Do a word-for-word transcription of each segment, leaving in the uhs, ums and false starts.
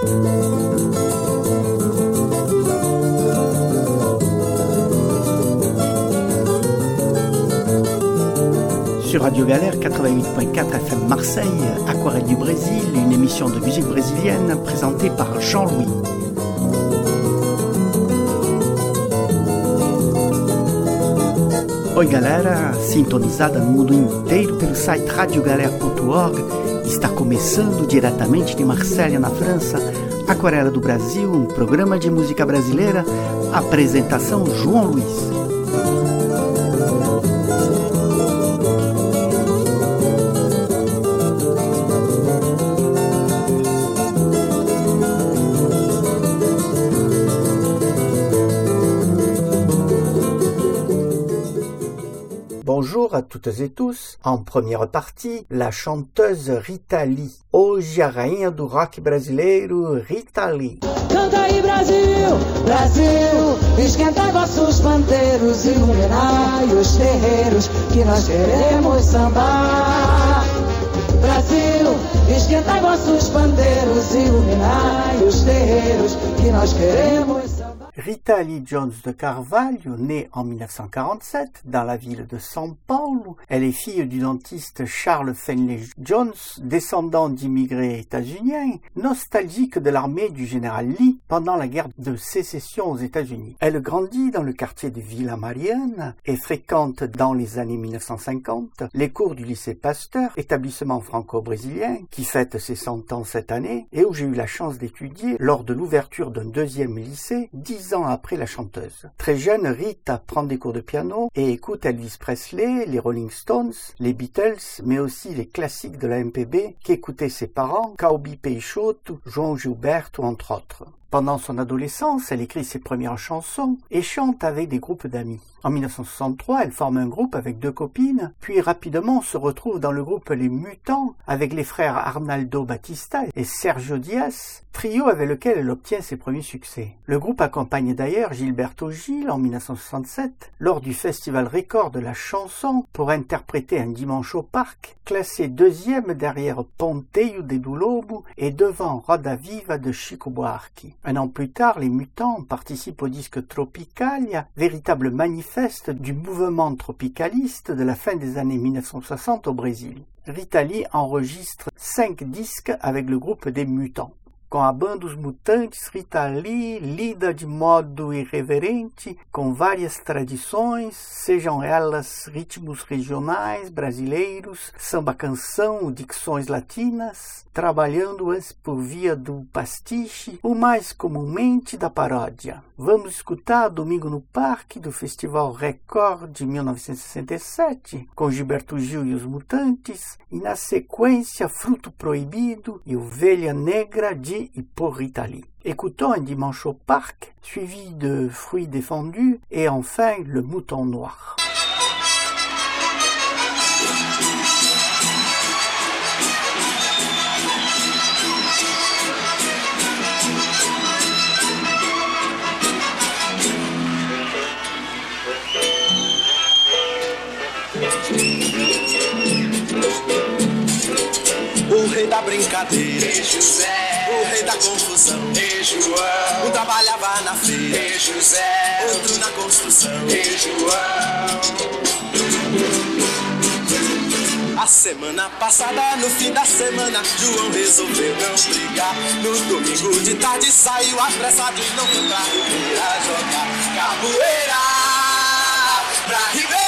Sur Radio Galère quatre-vingt-huit point quatre F M Marseille, Aquarelle du Brésil, une émission de musique brésilienne présentée par Jean-Louis. Oi galera, sintonizada no mundo inteiro pelo site radio galera ponto org, está começando diretamente de Marselha, na França, Aquarela do Brasil, um programa de música brasileira, apresentação João Luiz. Bonjour à toutes et tous. En première partie, la chanteuse Rita Lee. Hoje a rainha do rock brasileiro, Rita Lee. Canta aí Brasil, Brasil, esquenta vossos pandeiros, iluminai os terreiros, que nós queremos sambar. Brasil, esquenta vossos pandeiros, iluminai os terreiros, que nós queremos sambar. Rita Lee Jones de Carvalho, née en dix-neuf cent quarante-sept dans la ville de São Paulo, elle est fille du dentiste Charles Finley Jones, descendant d'immigrés états-uniens, nostalgique de l'armée du général Lee pendant la guerre de sécession aux États-Unis. Elle grandit dans le quartier de Villa Mariana et fréquente dans les années dix-neuf cent cinquante les cours du lycée Pasteur, établissement franco-brésilien qui fête ses cent ans cette année et où j'ai eu la chance d'étudier lors de l'ouverture d'un deuxième lycée dix ans après la chanteuse. Très jeune, Rita prend des cours de piano et écoute Elvis Presley, les Rolling Stones, les Beatles, mais aussi les classiques de la M P B qu'écoutaient ses parents, Calbi Peixoto, João Gilberto, entre autres. Pendant son adolescence, elle écrit ses premières chansons et chante avec des groupes d'amis. En dix-neuf cent soixante-trois, elle forme un groupe avec deux copines, puis rapidement se retrouve dans le groupe Les Mutants avec les frères Arnaldo Batista et Sergio Dias, trio avec lequel elle obtient ses premiers succès. Le groupe accompagne d'ailleurs Gilberto Gil en dix-neuf cent soixante-sept lors du Festival Record de la chanson pour interpréter Un dimanche au parc, classé deuxième derrière Ponteio de do Lobo et devant Roda Viva de Chico Buarque. Un an plus tard, les Mutants participent au disque Tropicalia, véritable manifeste du mouvement tropicaliste de la fin des années dix-neuf cent soixante au Brésil. Rita Lee enregistre cinq disques avec le groupe des Mutants. Com a banda Os Mutantes, Rita Lee lida de modo irreverente com várias tradições, sejam elas ritmos regionais, brasileiros, samba-canção, dicções latinas, trabalhando-as por via do pastiche, ou mais comumente da paródia. Vamos escutar Domingo no Parque, do Festival Record de mil novecentos e sessenta e sete, com Gilberto Gil e Os Mutantes, e na sequência Fruto Proibido e Ovelha Negra de et pour Rita Lee. Écoutons Un dimanche au parc, suivi de Fruits défendus et enfin Le mouton noir. O rei da brincadeira, Rei José. O rei da confusão, Rei João. Um trabalhava na feira, Rei José. Outro na construção, Rei João. A semana passada, no fim da semana, João resolveu não brigar. No domingo de tarde saiu apressado e não foi pra Ribeira jogar capoeira. Pra Ribeira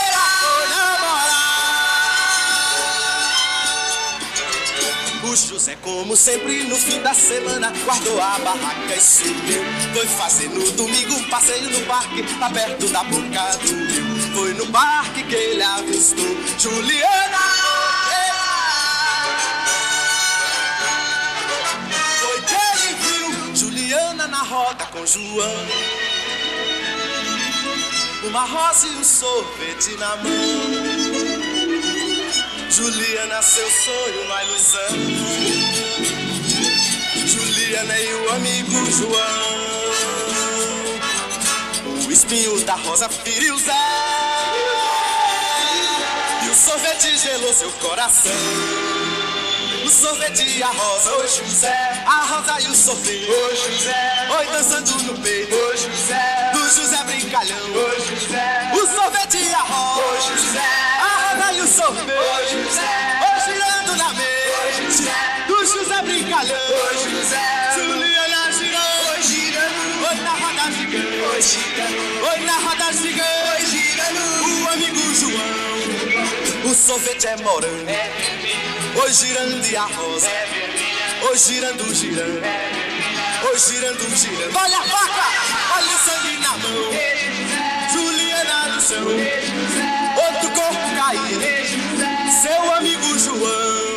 o José, como sempre, no fim da semana, guardou a barraca e sumiu. Foi fazer no domingo um passeio no parque, lá perto da boca do rio. Foi no parque que ele avistou Juliana. Foi que ele viu Juliana na roda com João. Uma rosa e um sorvete na mão. Juliana, seu sonho, uma ilusão. Juliana e o amigo João. O espinho da rosa feriu Zé. E o sorvete gelou seu coração. o sorvete e a rosa. Ô José, a rosa e o sorvete. Ô José, oi dançando no peito. Ô José, do José brincalhão. Ô José, o sorvete e a rosa. Ô José, a rosa e o sorvete. Ô José, oi girando na mesa. Ô José, do José brincalhão. Ô José, Juliana girando. Oi girando, oi na roda gigante. Oi girando, oi na roda gigante. Oi girando, o amigo João. O sorvete é morango. É oi girando e a rosa. É vermelha. Oi girando, girando. É vermelha. Oi girando, girando. Olha a faca, olha o sangue na mão. É Juliana no chão. É outro corpo caído. É seu amigo João.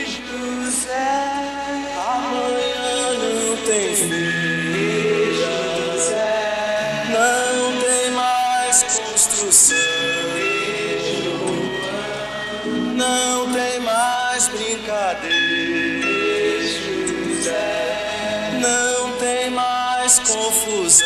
Amanhã não tem feira, não tem mais construção, não tem mais brincadeira, não tem mais confusão.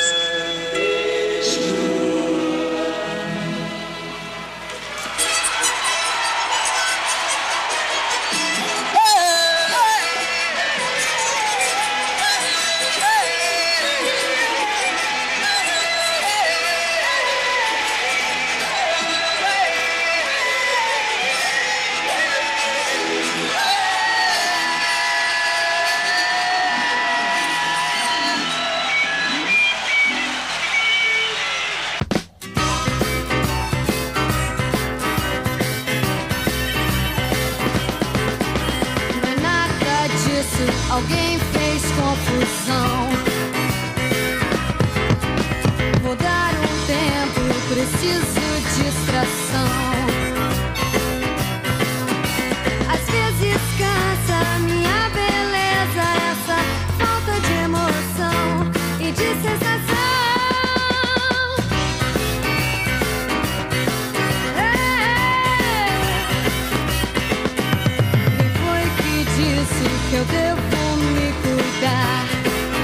Alguém fez confusão. Vou dar um tempo, preciso distração. Às vezes cansa minha beleza, essa falta de emoção e de sensação. Quem foi que disse que eu devo me cuidar?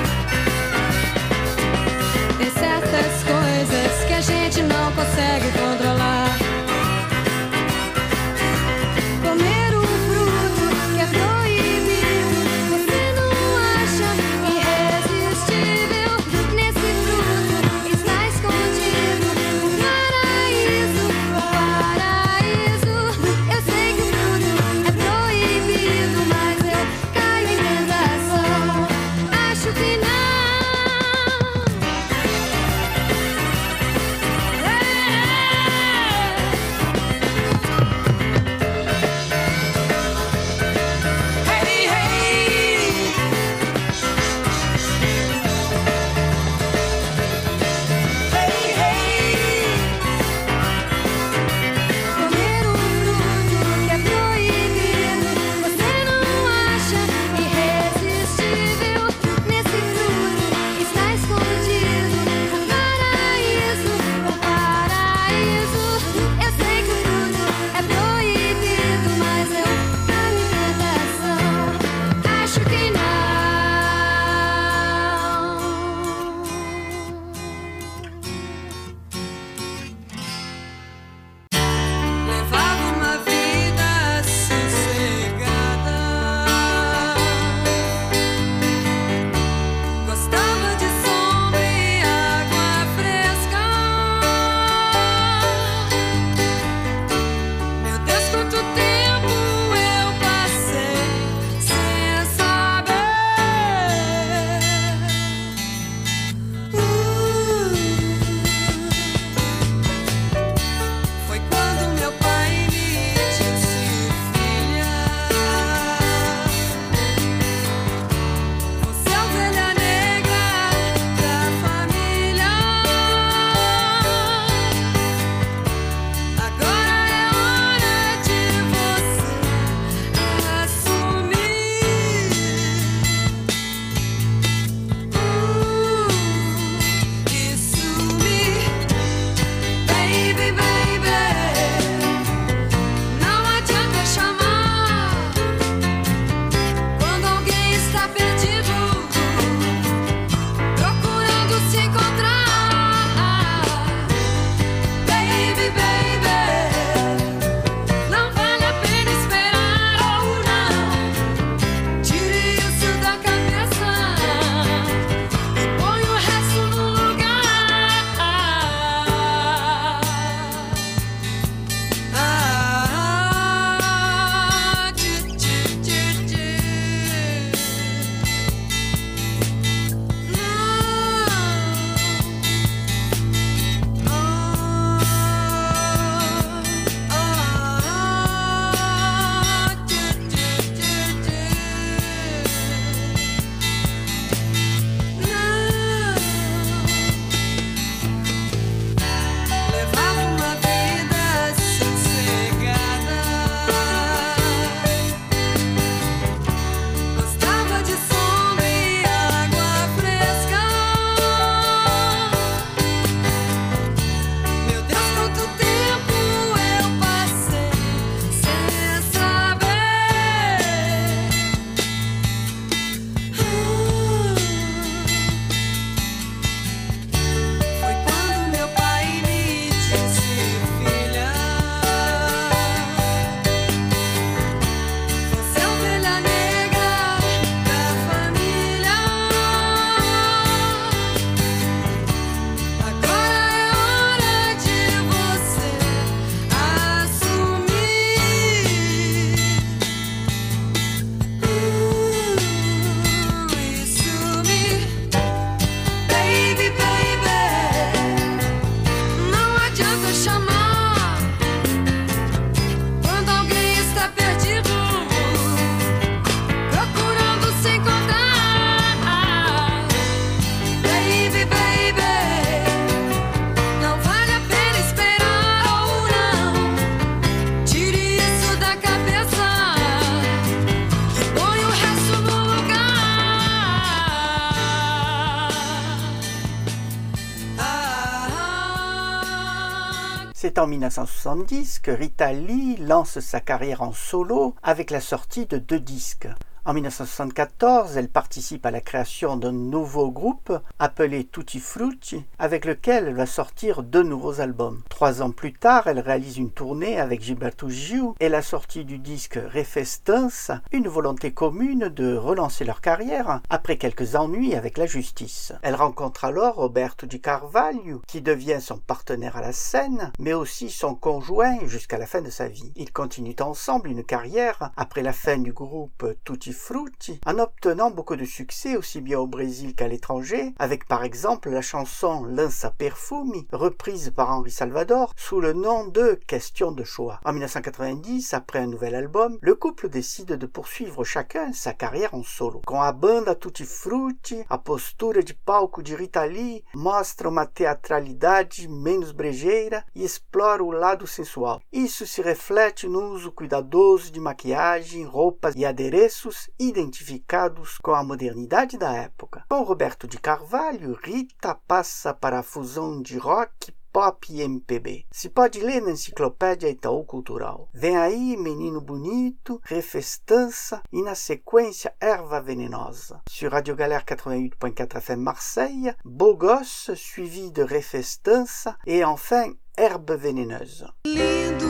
C'est en mille neuf cent soixante-dix que Rita Lee lance sa carrière en solo avec la sortie de deux disques. En mille neuf cent soixante-quatorze, elle participe à la création d'un nouveau groupe appelé Tutti Frutti, avec lequel elle va sortir deux nouveaux albums. Trois ans plus tard, elle réalise une tournée avec Gilberto Gil et la sortie du disque Refestance, une volonté commune de relancer leur carrière après quelques ennuis avec la justice. Elle rencontre alors Roberto Di Carvalho, qui devient son partenaire à la scène, mais aussi son conjoint jusqu'à la fin de sa vie. Ils continuent ensemble une carrière après la fin du groupe Tutti Frutti, en obtenant beaucoup de succès aussi bien au Brésil qu'à l'étranger, avec par exemple la chanson Lança Perfumi, reprise par Henri Salvador sous le nom de Question de choix. En mille neuf cent quatre-vingt-dix, après un nouvel album, le couple décide de poursuivre chacun sa carrière en solo. Com a banda Tutti Frutti, a postura de palco de Rita Lee mostra uma teatralidade menos brejeira e explora o lado sensual. Isso se reflete no uso cuidadoso de maquiagem, roupas e adereços identificados com a modernidade da época. Com Roberto Di Carvalho, Rita passa para a fusão de rock, pop e M P B. Se pode ler na Enciclopédia Itaú Cultural. Vem aí Menino Bonito, Refestança e na sequência Erva Venenosa. Sur Radio Galère quatre-vingt-huit point quatre F M Marseille, Beau Gosse suivi de Refestança et enfin Herbe Veneneuse. Lindo,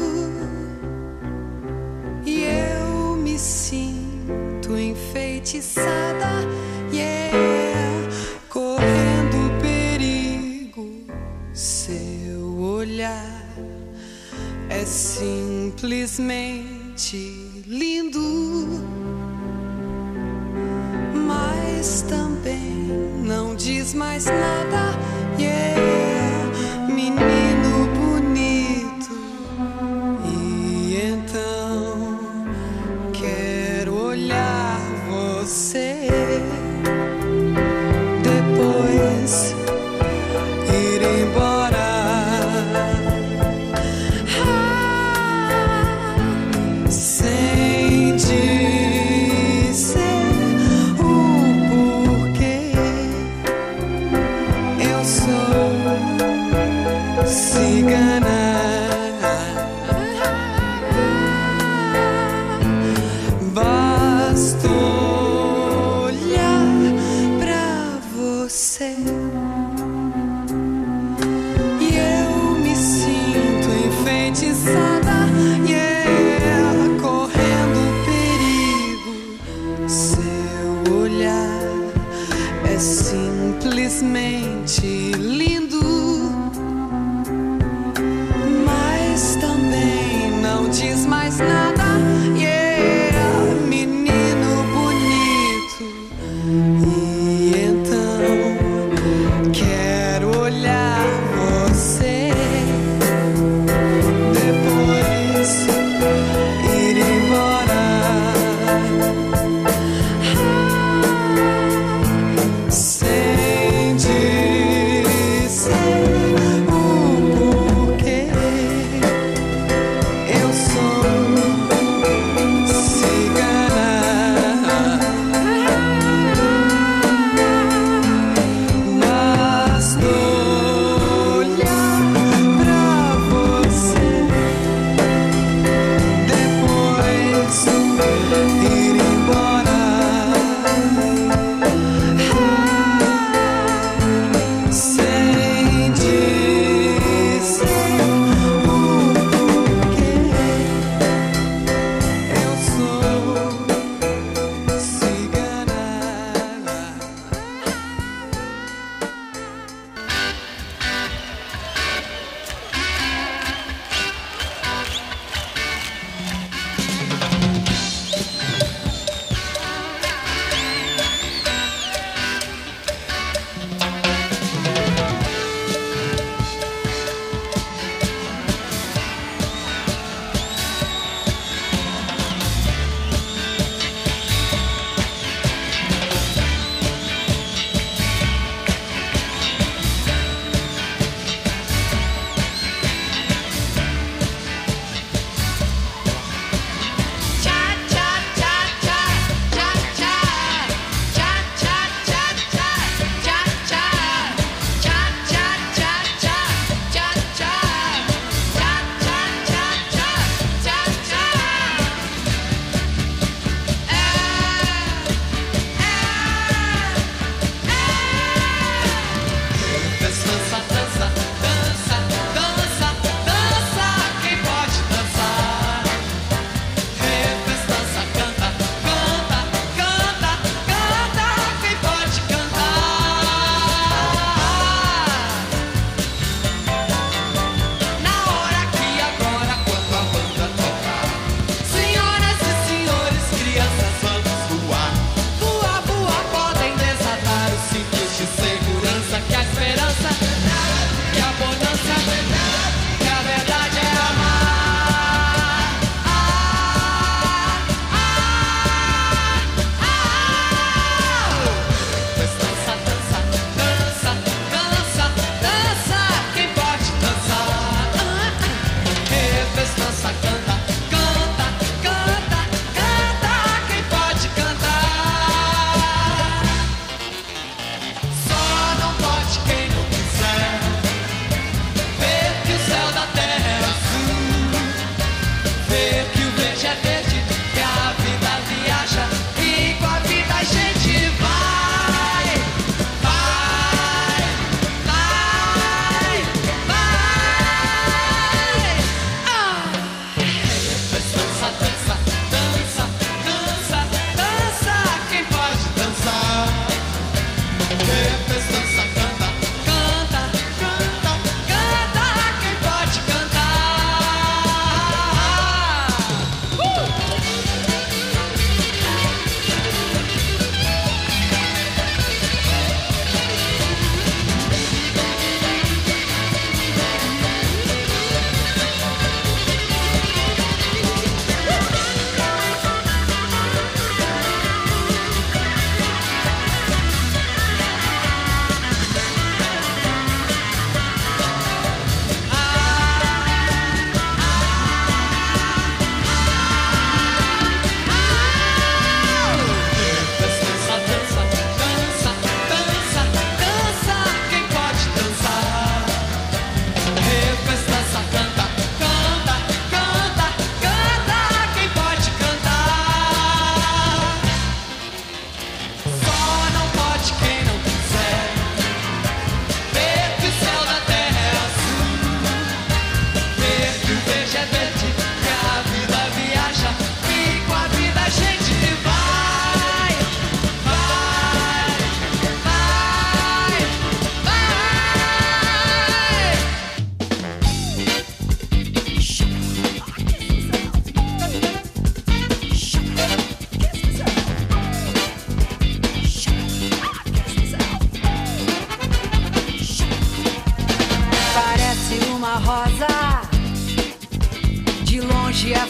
e eu me sinto enfeitiçada, yeah, correndo perigo. Seu olhar é simplesmente lindo, mas também não diz mais nada, yeah, menino bonito. E então quero olhar você, depois ir embora, ah, sem dizer o porquê. Eu sou cigana, basta olhar pra você e eu me sinto enfeitiçada, yeah, correndo perigo. Seu olhar é simplesmente lindo, mas também não diz mais nada, yeah, menino bonito. E então quero olhar você, depois ir embora, ah, sem dizer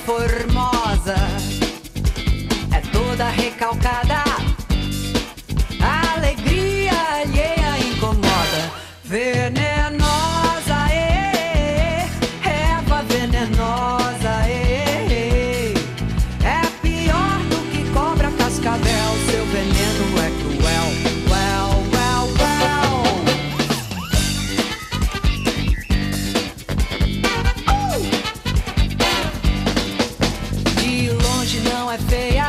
formosa, é toda recalcada, a alegria alheia incomoda. Venenosa, ê, erva venenosa, ê, é pior do que cobra cascavel, seu veneno é cruel, well, well, well. De longe não é feia,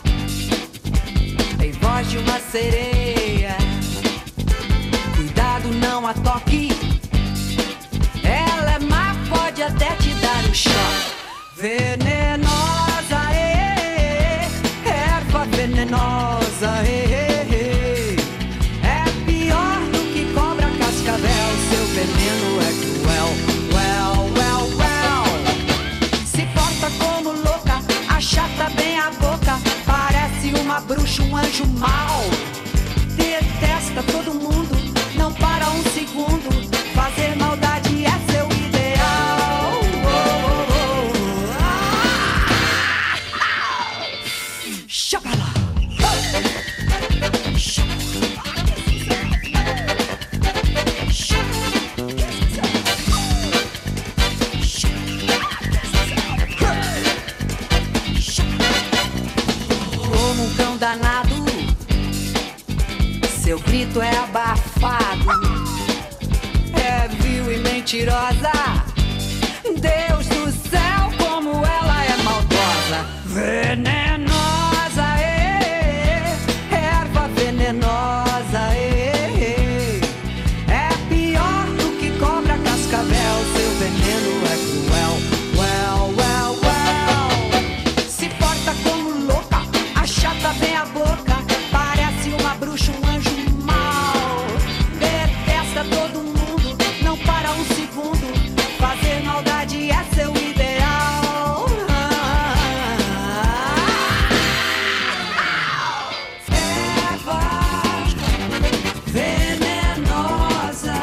tem voz de uma sereia. Cuidado, não a toque, ela é má, pode até te dar um choque. Venenosa, ê, erva venenosa, ê, é pior do que cobra cascavel, seu veneno é cruel, well, well, well. Se porta como louca, achata bem a boca, parece uma bruxa, um anjo mau. Detesta todo mundo, não para um segundo, fazer maldade é seu ideal. Oh, oh, oh. Ah, ah. Chapala. Como um cão danado, seu grito é abafado, é vil e mentirosa. Deus do céu, como ela é maldosa. Venenosa, ê, erva venenosa, ê, é pior do que cobra cascavel, seu veneno é cruel, well, well, well. Se porta como louca, achata bem a boca, parece uma bruxa, um anjo mau. Detesta todo mundo, não para um segundo, fazer maldade é seu ideal. Erva venenosa,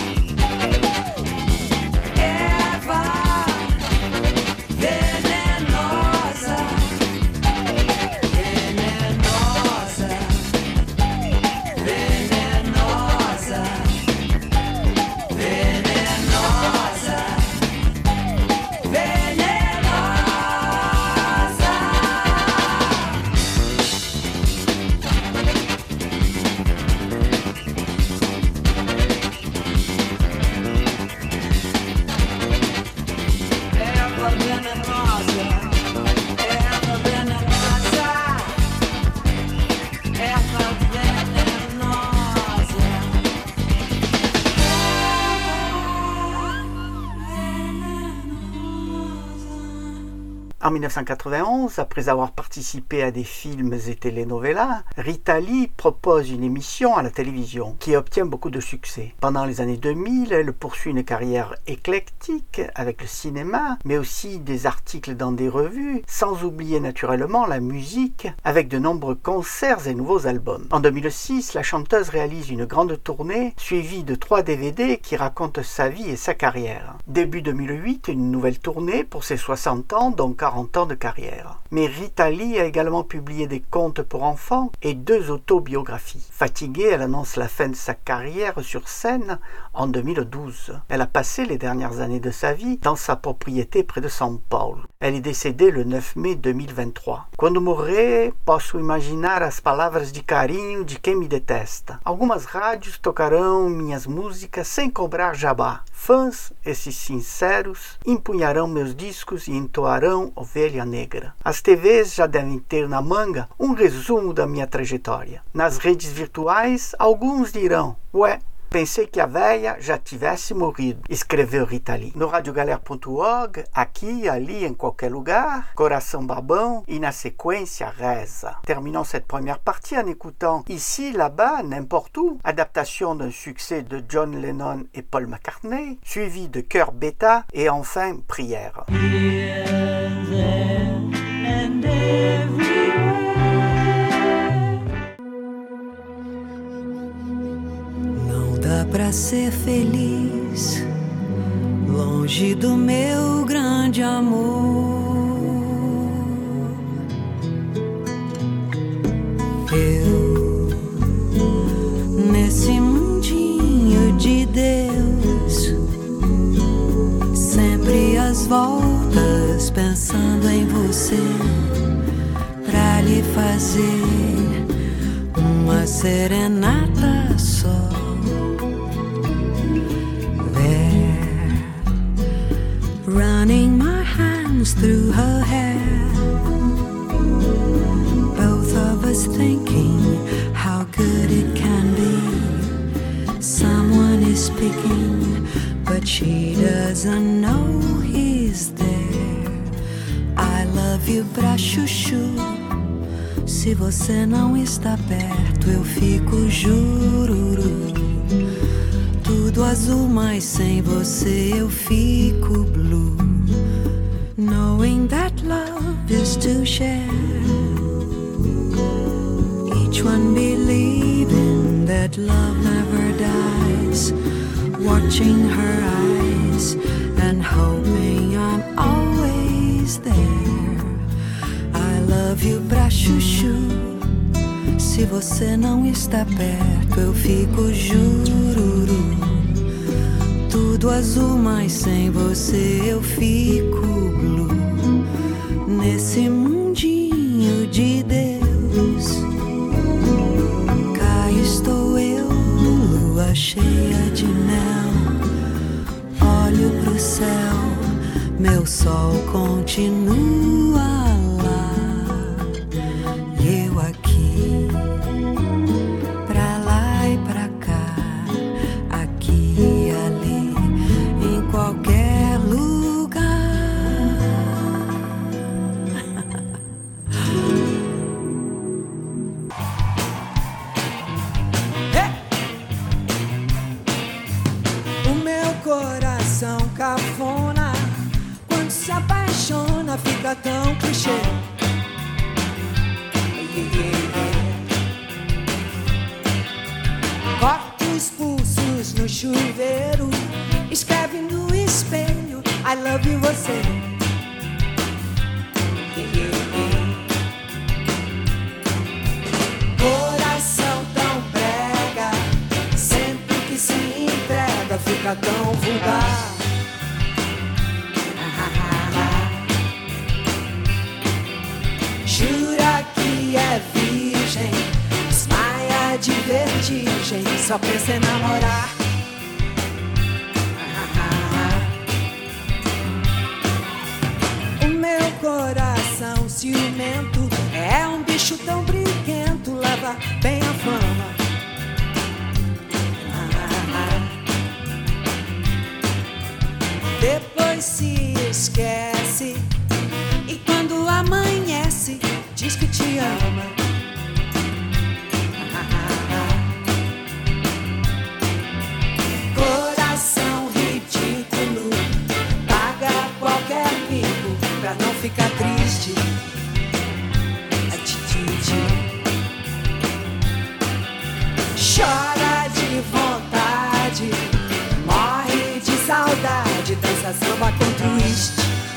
erva venenosa, venenosa, venenosa, venenosa, venenosa. Erva venenosa, erva venenosa, erva venenosa. En mille neuf cent quatre-vingt-onze, après avoir participé à des films et telenovelas, Rita Lee propose une émission à la télévision qui obtient beaucoup de succès. Pendant les années deux mille, elle poursuit une carrière éclectique avec le cinéma, mais aussi des articles dans des revues, sans oublier naturellement la musique, avec de nombreux concerts et nouveaux albums. En deux mille six, la chanteuse réalise une grande tournée, suivie de trois D V D qui racontent sa vie et sa carrière. Début deux mille huit, une nouvelle tournée pour ses soixante ans, dont quarante ans de carrière. Mais Rita Lee a également publié des contes pour enfants et deux autobiographies. Fatiguée, elle annonce la fin de sa carrière sur scène en deux mille douze. Elle a passé les dernières années de sa vie dans sa propriété près de São Paulo. Elle est décédée le neuf mai deux mille vingt-trois. Quando morrer, posso imaginar as palavras de carinho de quem me detesta. Algumas rádios tocarão minhas músicas sem cobrar jabá. Fãs, esses sinceros, empunharão meus discos e entoarão Ovelha Negra. As T Vs já devem ter na manga um resumo da minha trajetória. Nas redes virtuais, alguns dirão: ué, pensei que a véia já tivesse morrido, escreveu Rita Lee. No radiogalère ponto org, aqui, ali, em qualquer lugar, coração babão e na sequência reza. Terminons cette première partie en écoutant Ici, là-bas, n'importe où, adaptation d'un succès de John Lennon et Paul McCartney, suivi de Cœur Bêta et enfin Prière. Here, there, and everywhere. Não dá pra ser feliz longe do meu grande amor. voltas pensando em você, pra lhe fazer uma serenata só. There, running my hands through her hair, both of us thinking how good it can be. Someone is speaking, but she doesn't know he's there. I love you pra chuchu. Se você não está perto, eu fico jururu. Tudo azul, mas sem você eu fico blue. Knowing that love is to share, each one believing that love never dies, watching her eyes and hoping I'm always there. I love you pra chuchu. Se você não está perto, eu fico jururu. Tudo azul, mas sem você eu fico blue. Nesse mundinho de Deus, cá estou eu, lua cheia de mel. Olho pro céu, meu sol continua lá. E eu aqui, pra lá e pra cá, aqui e ali, em qualquer lugar. O meu coração cafona, quando se apaixona, fica tão clichê. Corta os pulsos no chuveiro, escreve no espelho I love you você. Coração tão prega, sempre que se entrega fica tão vulgar. Jura que é virgem, desmaia de vertigem, só pensa em namorar. O meu coração ciumento é um bicho tão briguento, leva bem a fama. Depois se esquece e quando amanhece diz que te ama. Coração ridículo, paga qualquer mico pra não ficar triste. Chora de vontade, morre de saudade, dança samba com twist.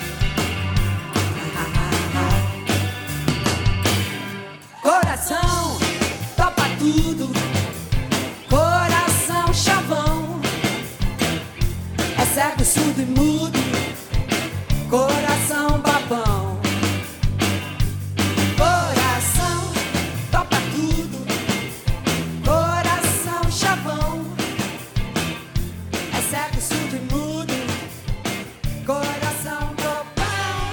Coração topa tudo, coração chavão, é cego, surdo e mudo, coração babão. Coração topa tudo, coração chavão, é cego, surdo e mudo, coração babão.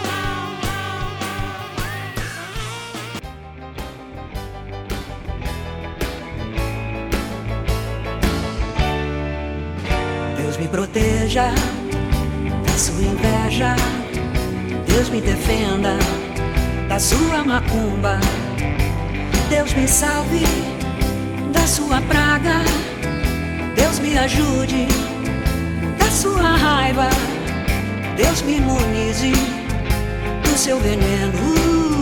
Deus me proteja da sua inveja, Deus me defenda da sua macumba, Deus me salve da sua praga, Deus me ajude da sua raiva, Deus me imunize do seu veneno,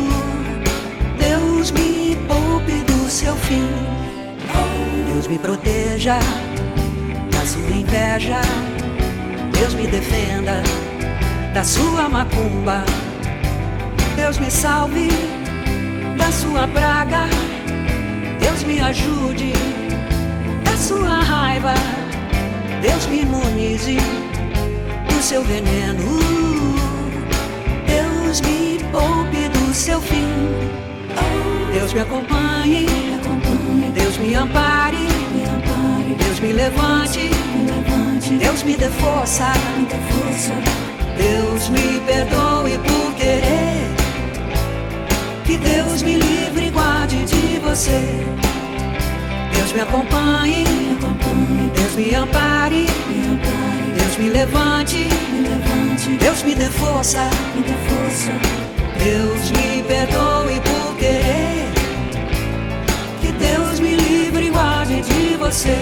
Deus me poupe do seu fim. Deus me proteja da sua inveja, Deus me defenda da sua macumba, Deus me salve da sua praga, Deus me ajude da sua raiva, Deus me imunize do seu veneno, Deus me poupe do seu fim. Deus me acompanhe, Deus me ampare, Deus me levante, Deus me dê força, Deus me perdoe por querer. Que Deus me livre e guarde de você. Deus me acompanhe, Deus me ampare, Deus me levante, Deus me dê força, Deus me perdoe por querer. Que Deus me livre e guarde de você.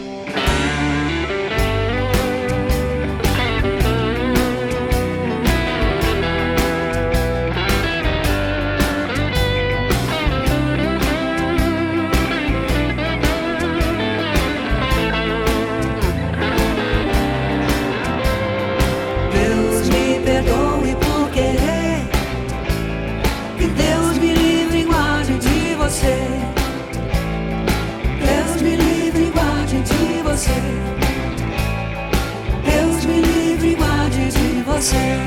Deus me livre e guarde de você. Deus me livre e guarde de você.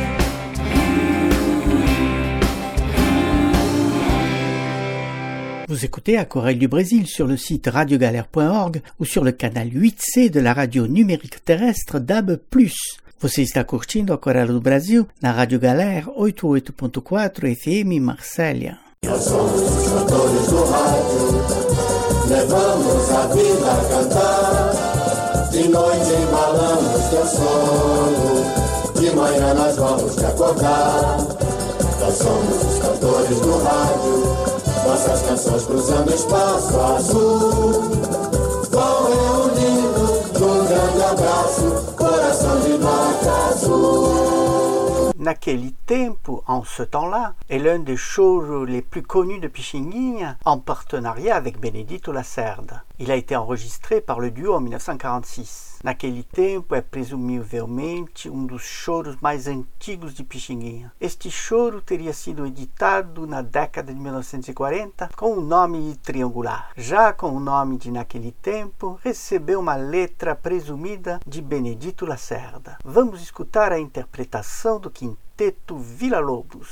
Vous écoutez Aquarelle du Brésil sur le site radiogalère point org ou sur le canal huit C de la radio numérique terrestre D A B plus. Você está curtindo Aquarelle do Brasil na Rádio Galère oitenta e oito ponto quatro F M Marsella. Nós somos os cantores do rádio, levamos a vida a cantar. De noite embalamos teu sono, de manhã nós vamos te acordar. Nós somos os cantores do rádio, nossas canções cruzando espaço azul. Vão reunindo num grande abraço, coração de nota azul. Naquele tempo, en ce temps-là, est l'un des choro les plus connus de Pichinguinha en partenariat avec Benedito Lacerda. Il a été enregistré par le duo en mille neuf cent quarante-six. Naquele tempo é presumivelmente um dos choros mais antigos de Pichinguinha. Este choro teria sido editado na década de mil novecentos e quarenta com o nome Triangular. Já com o nome de Naquele Tempo, recebeu uma letra presumida de Benedito Lacerda. Vamos escutar a interpretação do Quinteto Villa-Lobos.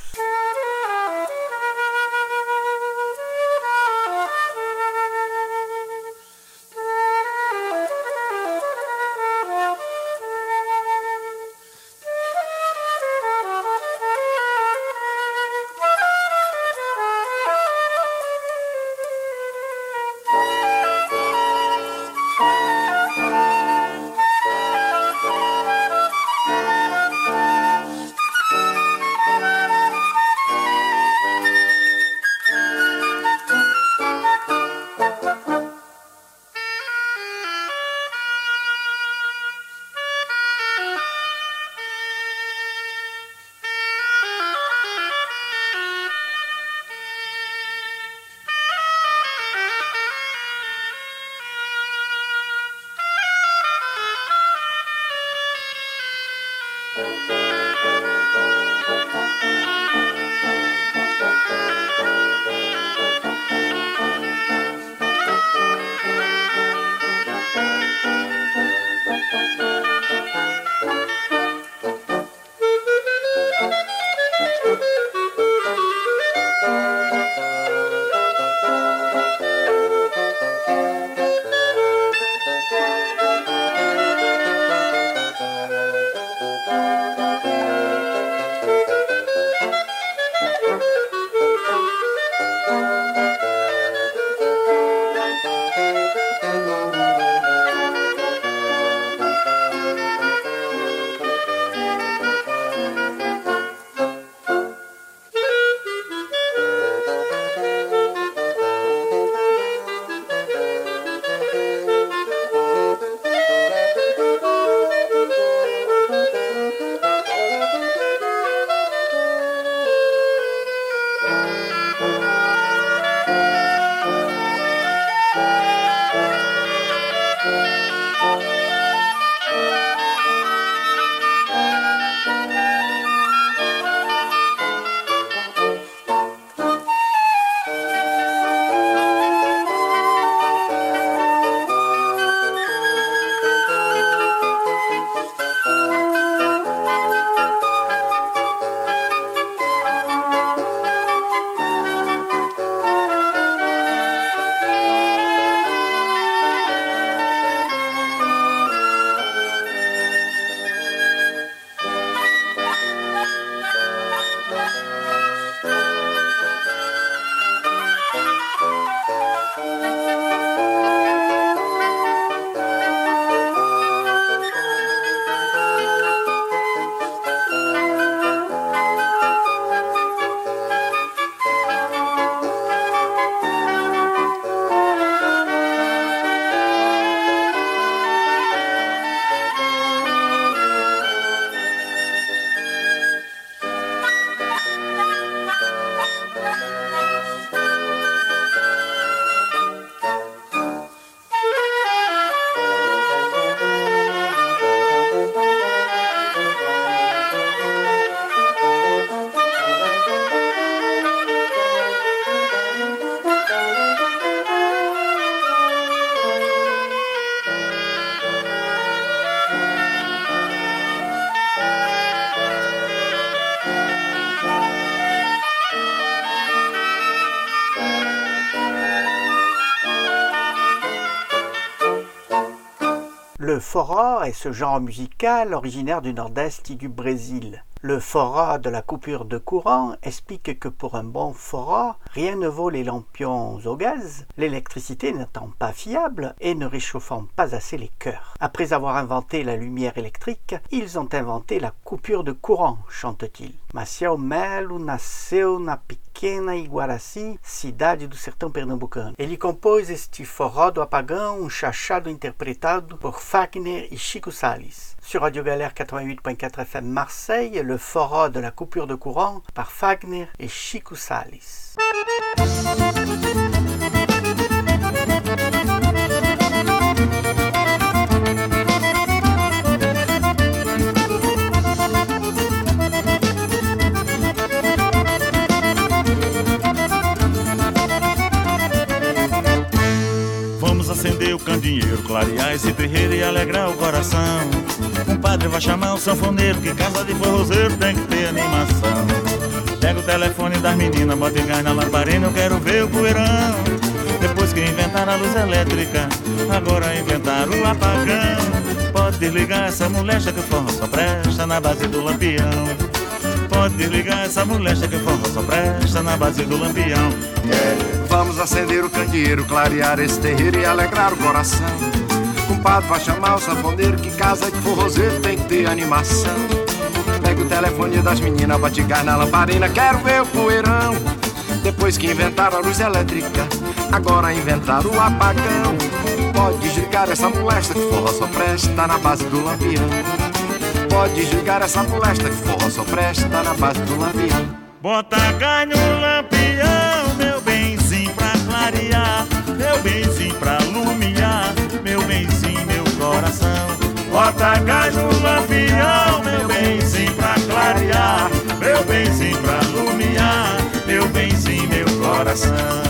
Le forró est ce genre musical originaire du nord-est du Brésil. Le forró de la coupure de courant explique que pour un bon forró, rien ne vaut les lampions au gaz, l'électricité n'étant pas fiable et ne réchauffant pas assez les cœurs. Après avoir inventé la lumière électrique, ils ont inventé la coupure de courant, chante-t-il. Maciel Melo nasceu na pequena Iguaraci, cidade do sertão pernambucano. Ele compôs este forró do apagão, um chachado interpretado por Fagner e Chico Salles. Sur Radio Galère quatre-vingt-huit point quatre F M Marseille, le forró de la coupure de courant par Fagner et Chico Salles. Vamos acender o candeeiro, clarear esse terreiro e alegrar o coração. Um padre vai chamar o sanfoneiro, que casa de forrozeiro tem que ter animação. Pega o telefone das meninas, bota em gás na lamparina, eu quero ver o poeirão. Depois que inventaram a luz elétrica, agora inventaram o apagão. Pode desligar essa molecha que o forró só presta na base do lampião. Pode desligar essa molecha que o forró só presta na base do lampião. Yeah. Vamos acender o candeeiro, clarear esse terreiro e alegrar o coração. O padre vai chamar o sanfoneiro, que casa de forrozeiro tem que ter animação. Pega o telefone das meninas, bate gás na lamparina, quero ver o poeirão. Depois que inventaram a luz elétrica, agora inventaram o apagão. Pode desligar essa molesta que forró só presta na base do lampião. Pode desligar essa molesta que forró só presta na base do lampião. Bota gás no lampião, meu benzinho pra clarear, meu benzinho pra iluminar, meu benzinho, meu coração. Bota gás no lampião, meu benzinho pra clarear, meu benzinho pra iluminar, meu benzinho, meu coração.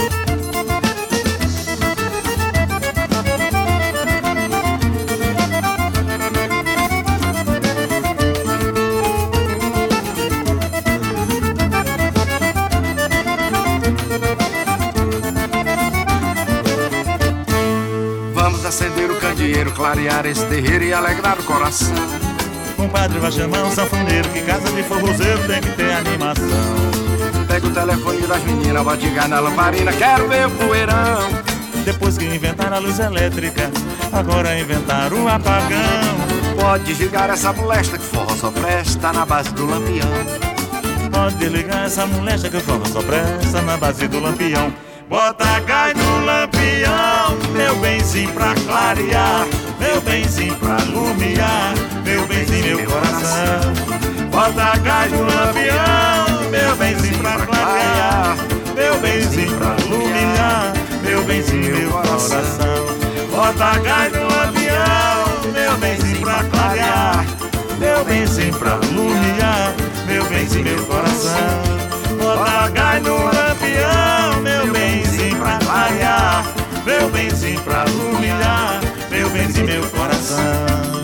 Acender o candeeiro, clarear esse terreiro e alegrar o coração. Um padre vai chamar um sanfoneiro, que casa de forrozeiro tem que ter animação. Pega o telefone das meninas, bate gás na lamparina, quero ver o poeirão. Depois que inventaram a luz elétrica, agora inventaram o apagão. Pode desligar essa molesta que forró só presta na base do lampião. Pode desligar essa molesta que o forró só presta na base do lampião. Bota gás no lampião, meu benzinho pra clarear, meu benzinho pra iluminar, meu benzinho, meu coração. Bota gás no lampião, meu benzinho pra clarear, meu benzinho pra iluminar, meu benzinho, meu coração. Bota gás no lampião, meu benzinho pra clarear, meu benzinho pra iluminar, meu benzinho, meu coração. Bota gás no lampião, meu benzinho pra clarear, meu benzinho pra iluminar, meu benzinho, meu coração.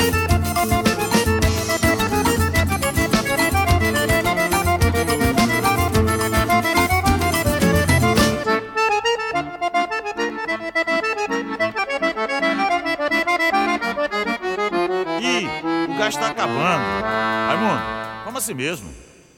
Ih, o gás tá acabando. Raimundo, como assim mesmo?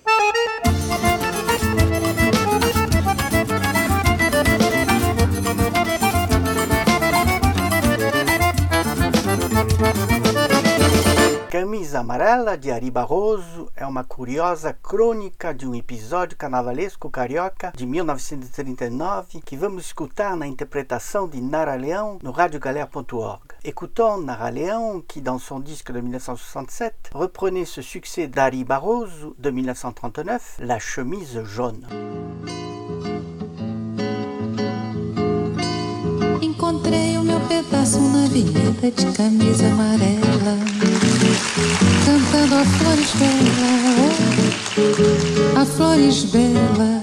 Camisa Amarela, de Ari Barroso, é uma curiosa crônica de um episódio carnavalesco carioca de mil novecentos e trinta e nove que vamos escutar na interprétation de Nara Leão no radio galère point org. Écoutons Nara Leão qui, dans son disque de mille neuf cent soixante-sept, reprenait ce succès d'Ari Barroso de mille neuf cent trente-neuf, La chemise jaune. Encontrei o meu pedaço na avenida de camisa amarela, cantando a flores bela, a flores bela.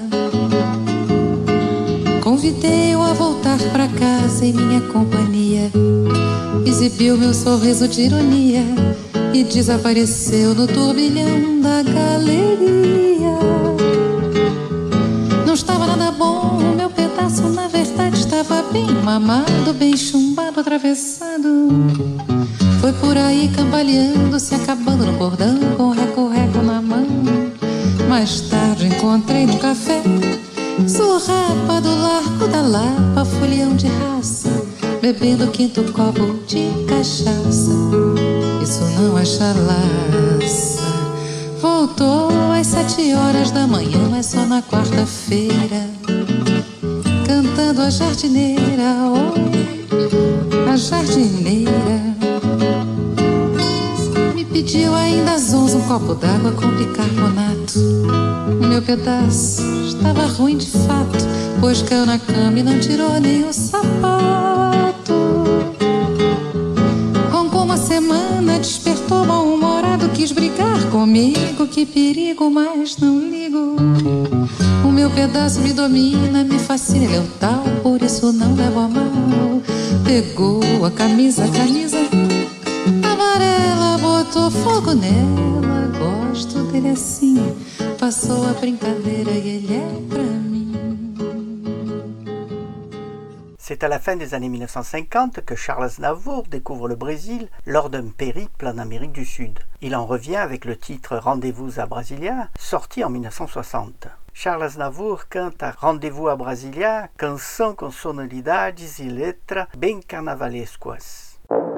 Convidei-o a voltar pra casa em minha companhia, exibiu meu sorriso de ironia e desapareceu no turbilhão da galeria. Não estava nada bom, o meu pedaço na verdade estava estava bem mamado, bem chumbado, atravessado. Foi por aí cambaleando, se acabando no cordão, com reco-reco na mão. Mais tarde encontrei no café Surrapa do Largo da Lapa, folião de raça, bebendo o quinto copo de cachaça. Isso não é chalaça. Voltou às sete horas da manhã, mas só na quarta-feira, cantando a jardineira, oi, a jardineira. Me pediu ainda às onze um copo d'água com bicarbonato. O meu pedaço estava ruim de fato, pois caiu na cama e não tirou nem o sapato. Roncou uma semana, despertou mal-humorado, quis brigar comigo, que perigo, mas não ligo. O meu pedaço me domina, me fascina, ele é um tal, por isso não levo a mal. Pegou a camisa, a camisa amarela, botou fogo nela. Gosto dele assim, passou a brincadeira e ele é pra mim. C'est à la fin des années mille neuf cent cinquante que Charles Aznavour découvre le Brésil lors d'un périple en Amérique du Sud. Il en revient avec le titre Rendez-vous à Brasilia, sorti en mille neuf cent soixante. Charles Aznavour canta Rendez-vous à Brasilia, canção com sonoridades e letra bem carnavalescas.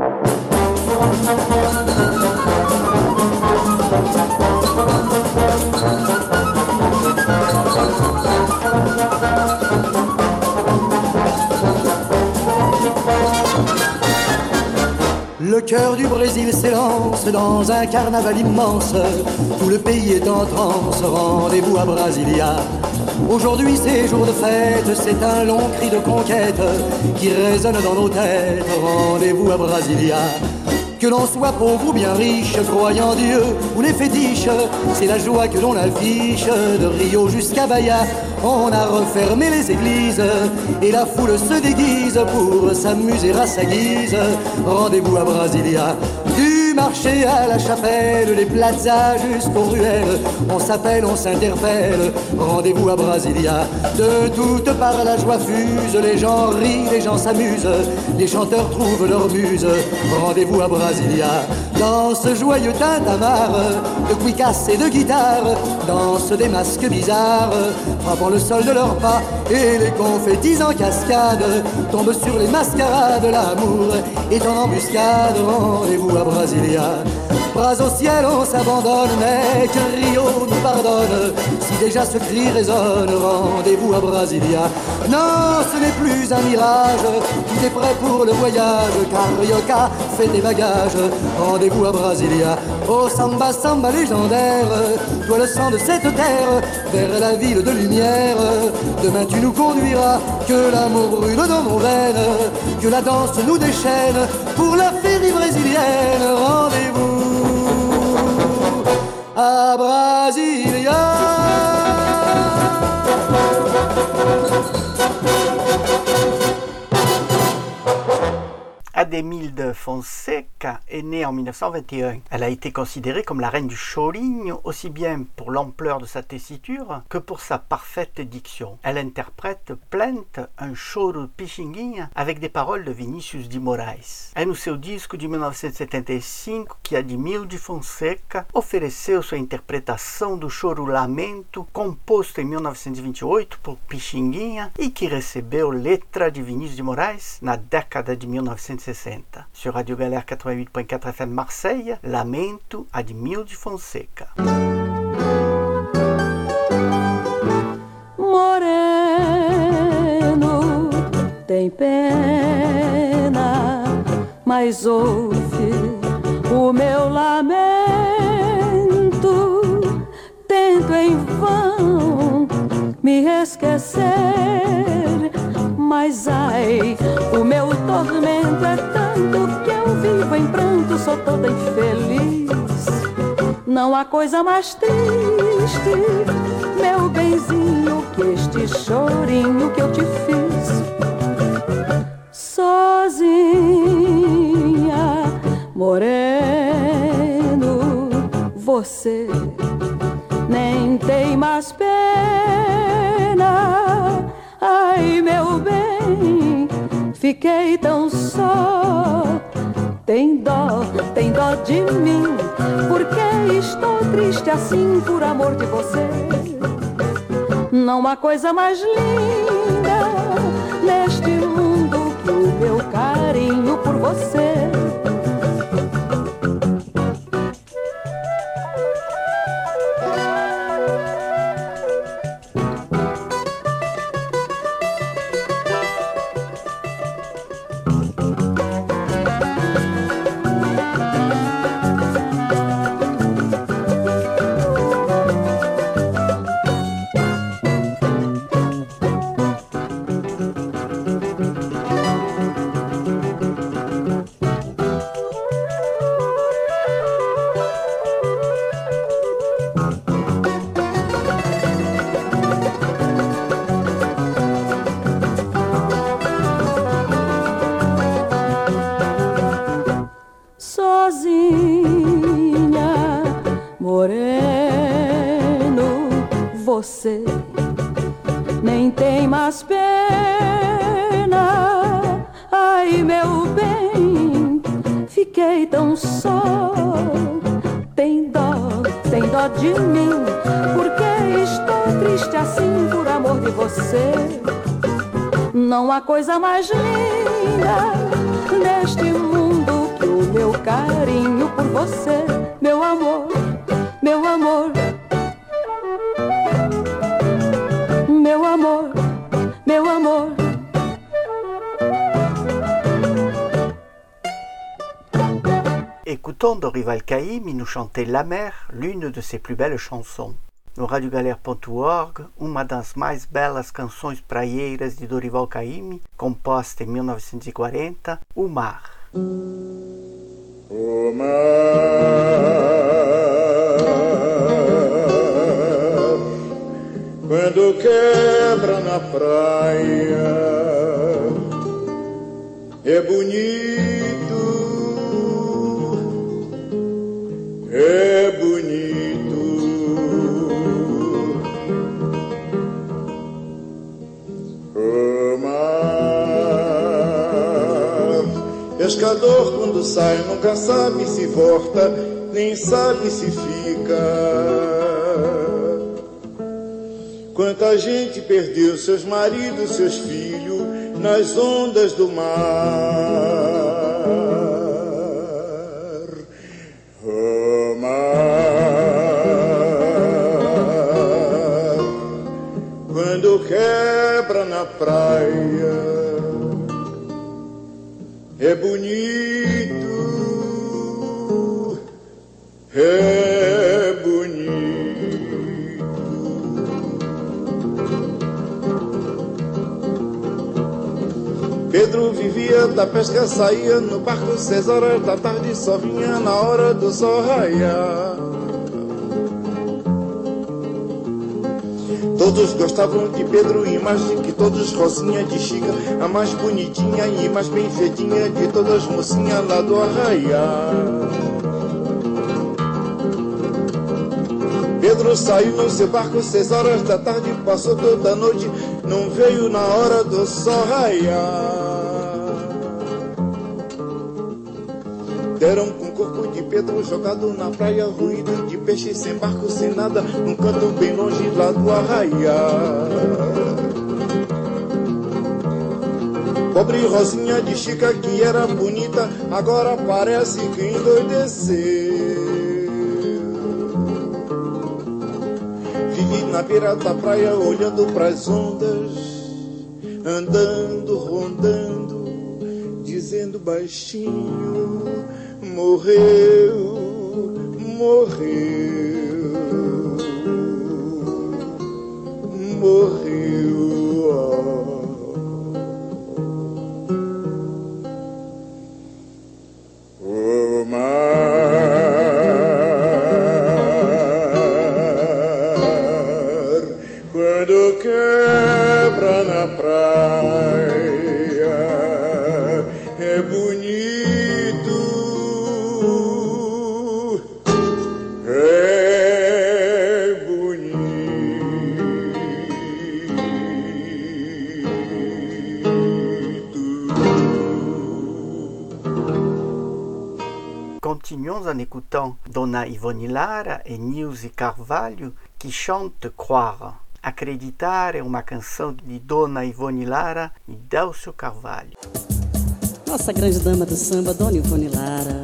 Le cœur du Brésil s'élance dans un carnaval immense. Tout le pays est en transe, rendez-vous à Brasilia. Aujourd'hui c'est jour de fête, c'est un long cri de conquête qui résonne dans nos têtes, rendez-vous à Brasilia. Que l'on soit pauvre ou bien riche, croyant Dieu ou les fétiches, c'est la joie que l'on affiche. De Rio jusqu'à Bahia, on a refermé les églises et la foule se déguise pour s'amuser à sa guise. Rendez-vous à Brasilia. Du marché à la chapelle, les plazas jusqu'aux ruelles, on s'appelle, on s'interpelle. Rendez-vous à Brasilia. De toutes parts la joie fuse, les gens rient, les gens s'amusent, les chanteurs trouvent leur muse. Rendez-vous à Brasilia. Dans ce joyeux tintamarre de cuicas et de guitare, dansent des masques bizarres, frappant le sol de leurs pas, et les confettis en cascade tombent sur les mascarades. L'amour est en embuscade. Rendez-vous à Brasilia. Bras au ciel, on s'abandonne, mais que Rio nous pardonne si déjà ce cri résonne. Rendez-vous à Brasilia. Non, ce n'est plus un mirage, tout est prêt pour le voyage, Carioca fait des bagages. Rendez-vous à Brasilia. Oh samba, samba légendaire, toi le sang de cette terre, vers la ville de lumière. Demain tu nous conduiras, que l'amour brûle dans nos veines, que la danse nous déchaîne pour la féerie brésilienne. Rendez-vous à Brasilia. Ademilde Fonseca est née en mille neuf cent vingt et un. Elle a été considérée comme la reine du chorinho, aussi bien pour l'ampleur de sa tessiture que pour sa parfaite diction. Elle interprète Plainte, un choro pichinguinha, avec des paroles de Vinícius de Moraes. É no seu disco de mil novecentos e setenta e cinco que Ademilde Fonseca ofereceu sua interpretação do choro Lamento, composto em mil novecentos e vinte e oito por Pichinguinha e que recebeu letra de Vinícius de Moraes na década de mil novecentos e sessenta. Sur Radio Galère quatre-vingt-huit point quatre F M Marseille, Lamento, Ademilde Fonseca. Moreno, tem pena, mas ouve o meu lamento. Tento em vão me esquecer, mas ai, o meu tormento é tanto que eu vivo em pranto, sou toda infeliz. Não há coisa mais triste, meu benzinho, que este chorinho que eu te fiz. Sozinha, moreno, você nem tem mais pena. Ai, meu bem, fiquei tão só. Tem dó, tem dó de mim, porque estou triste assim por amor de você. Não há coisa mais linda neste mundo que o meu carinho por você. Você nem tem mais pena. Ai, meu bem, fiquei tão só. Tem dó, tem dó de mim, porque estou triste assim por amor de você. Não há coisa mais linda neste mundo que o meu carinho por você. Meu amor, meu amor, meu amor, meu amor. Écoutons Dorival Caymmi nous chanter La Mer, l'une de ses plus belles chansons. No rádio galera ponto org, uma das mais belas canções praieiras de Dorival Caymmi, composta em mil novecentos e quarenta, O Mar. O mar, quando quebra na praia, é bonito, é bonito. O mar, pescador quando sai nunca sabe se volta, nem sabe se fica. Quanta gente perdeu seus maridos, seus filhos nas ondas do mar. O mar, quando quebra na praia, é bonito, é bonito. Pedro vivia da pesca, saía no barco seis horas da tarde, só vinha na hora do sol raiar. Todos gostavam de Pedro e mais de que todos, Rosinha de Chica, a mais bonitinha e mais bem feitinha de todas, mocinha lá do arraiar. Pedro saiu no seu barco seis horas da tarde, passou toda a noite, não veio na hora do sol raiar. Deram com o corpo de Pedro jogado na praia, ruído de peixe, sem barco, sem nada, num canto bem longe lá do arraiar. Pobre Rosinha de Chica, que era bonita, agora parece que endoideceu. Vive na beira da praia, olhando pras ondas, andando, rondando, dizendo baixinho: morreu, morreu, morreu. O mar, quando quebra na praia, é bonito, é bonito. continuons en écoutant Dona Ivone Lara e Nilce Carvalho que chante Croire. Acreditar é uma canção de Dona Ivone Lara e Délcio Carvalho. Nossa grande dama do samba, Dona Ivone Lara.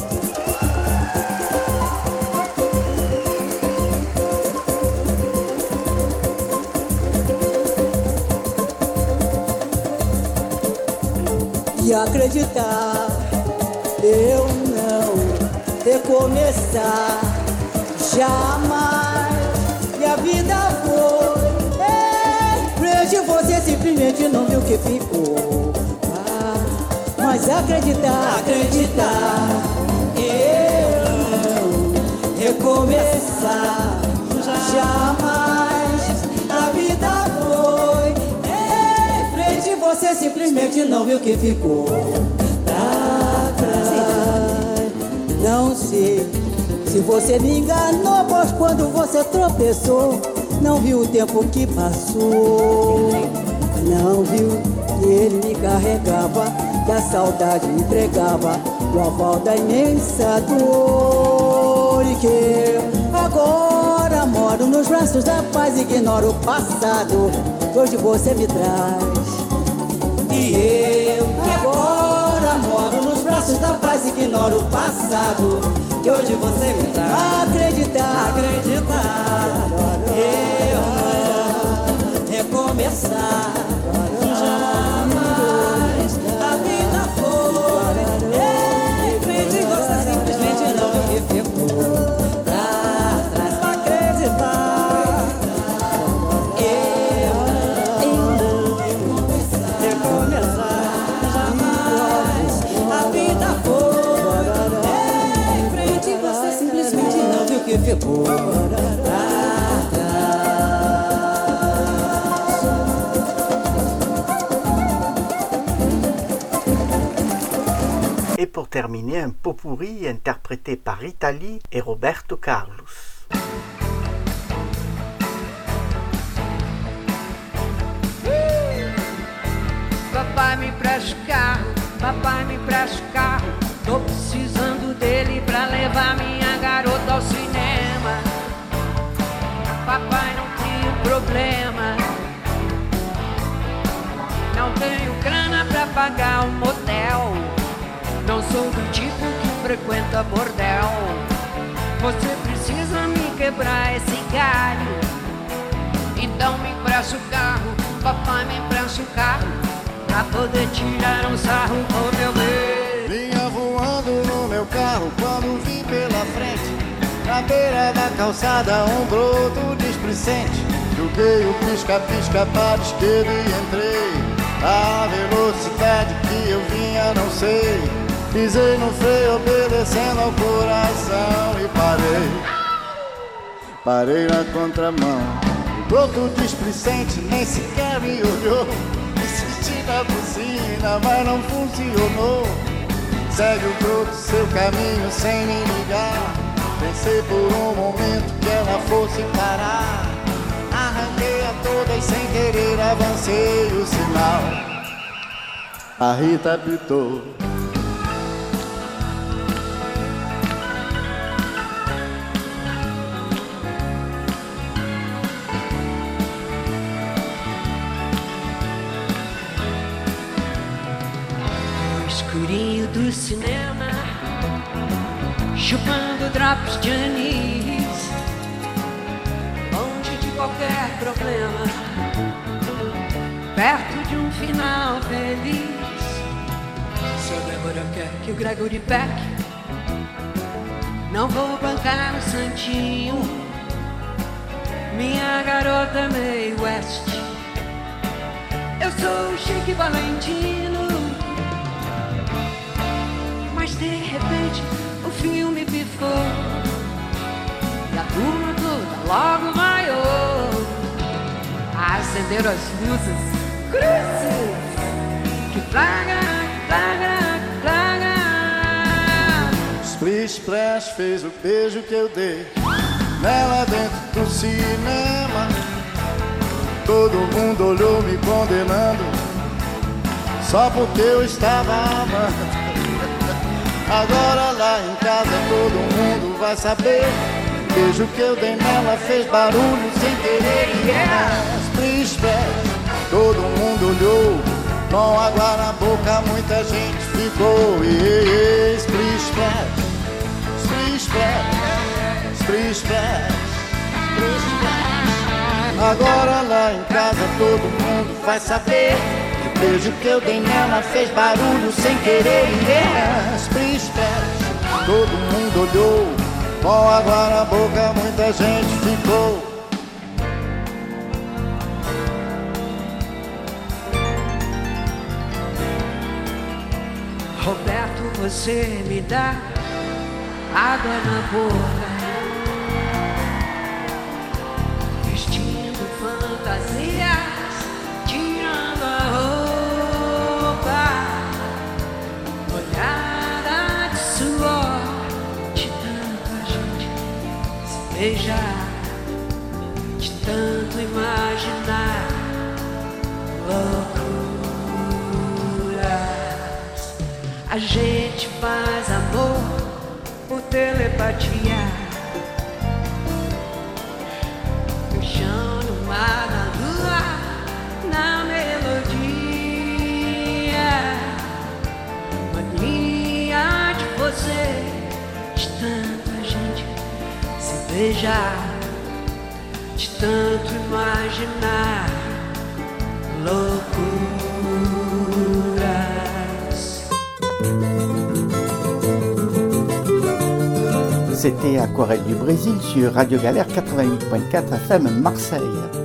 E acreditar, eu não recomeçar jamais. E a vida foi em frente, você simplesmente não viu o que ficou. Ah, mas acreditar, acreditar, eu não recomeçar jamais. A vida foi em frente, você simplesmente não viu o que ficou. Pra trás, não sei se você me enganou, pois quando você tropeçou, não viu o tempo que passou. Não viu que ele me carregava, que a saudade me entregava o aval da imensa dor. E que eu agora moro nos braços da paz, ignoro o passado que hoje você me traz. E eu agora moro nos braços da paz, ignoro o passado que hoje você me traz. Acreditar, acreditar, eu não recomeçar jamais. A vida foi em frente, você simplesmente não viu o que ficou. Pra trás, acreditar, eu não recomeçar jamais. A vida foi em frente, você simplesmente não viu o que ficou. Et pour terminer, un pot pourri interprété par Rita Lee et Roberto Carlos. Papai me empresta o carro, papai me empresta o carro. Tô precisando dele pra levar minha garota ao cinema. Papai, não tenho problema, não tenho grana pra pagar um motel. Não sou do tipo que frequenta bordel. Você precisa me quebrar esse galho. Então me empresta o carro, papai me empresta o carro, pra poder tirar um sarro com meu bem. Vinha voando no meu carro quando vim pela frente, na beira da calçada um broto displicente. Joguei o pisca-pisca para a esquerda e entrei. A velocidade que eu vinha não sei. Pisei no freio obedecendo ao coração e parei. Parei na contramão. O broto displicente nem sequer me olhou. Insisti na buzina, mas não funcionou. Segue o broto seu caminho sem me ligar. Pensei por um momento que ela fosse parar. Arranquei a todas sem querer, avancei o sinal. A Rita apitou. Escurinho do cinema, chupando drops de anis, longe de qualquer problema, perto de um final feliz. Se a Débora quer que o Gregory Peck, não vou bancar o santinho. Minha garota é meio West, eu sou o Chique Valentino. Mas de repente o filme pifou e a turma toda logo vaiou. Acenderam as luzes, cruzes, que flagra, flagra, flagra. Split Splash fez o beijo que eu dei nela dentro do cinema. Todo mundo olhou me condenando só porque eu estava amando. Agora lá em casa todo mundo vai saber. Beijo que eu dei nela fez barulho sem querer. Yes, please, todo mundo olhou, com água na boca muita gente ficou. Yes, please, please, please, please. Agora lá em casa todo mundo vai saber. O beijo que eu dei nela fez barulho sem querer. Yes, please, please. Todo mundo olhou, com água na boca muita gente ficou. Roberto, você me dá água na boca, vestindo fantasias, tirando a roupa, molhada de suor, de tanta gente se beijar, de tanto imaginar loucuras. A gente faz amor por telepatia, no chão, no mar, na lua, na melodia. Mania de você, de tanta gente se beijar, de tanto imaginar loucuras. C'était Aquarelle du Brésil sur Radio Galère quatre-vingt-huit point quatre F M Marseille.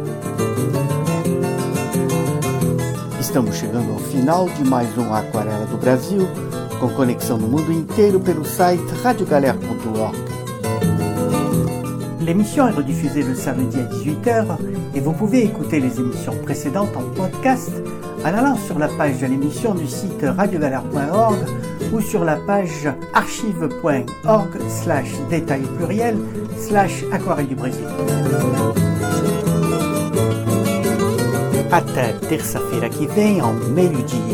Estamos chegando ao final de mais um Aquarela do Brasil, com conexão no mundo inteiro pelo site radio galère point org. L'émission est rediffusée le samedi à dix-huit heures et vous pouvez écouter les émissions précédentes en podcast en allant sur la page de l'émission du site radio galère point org ou sur la page archive point org slash détail pluriel slash aquarelle du Brésil. Até terça-feira que vem ao meio-dia.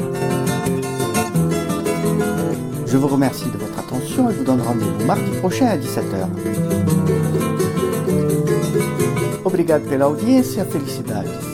Je vous remercie de votre attention et vous donne rendez-vous mardi prochain à dix-sept heures. Obrigado pela audiência, felicidades.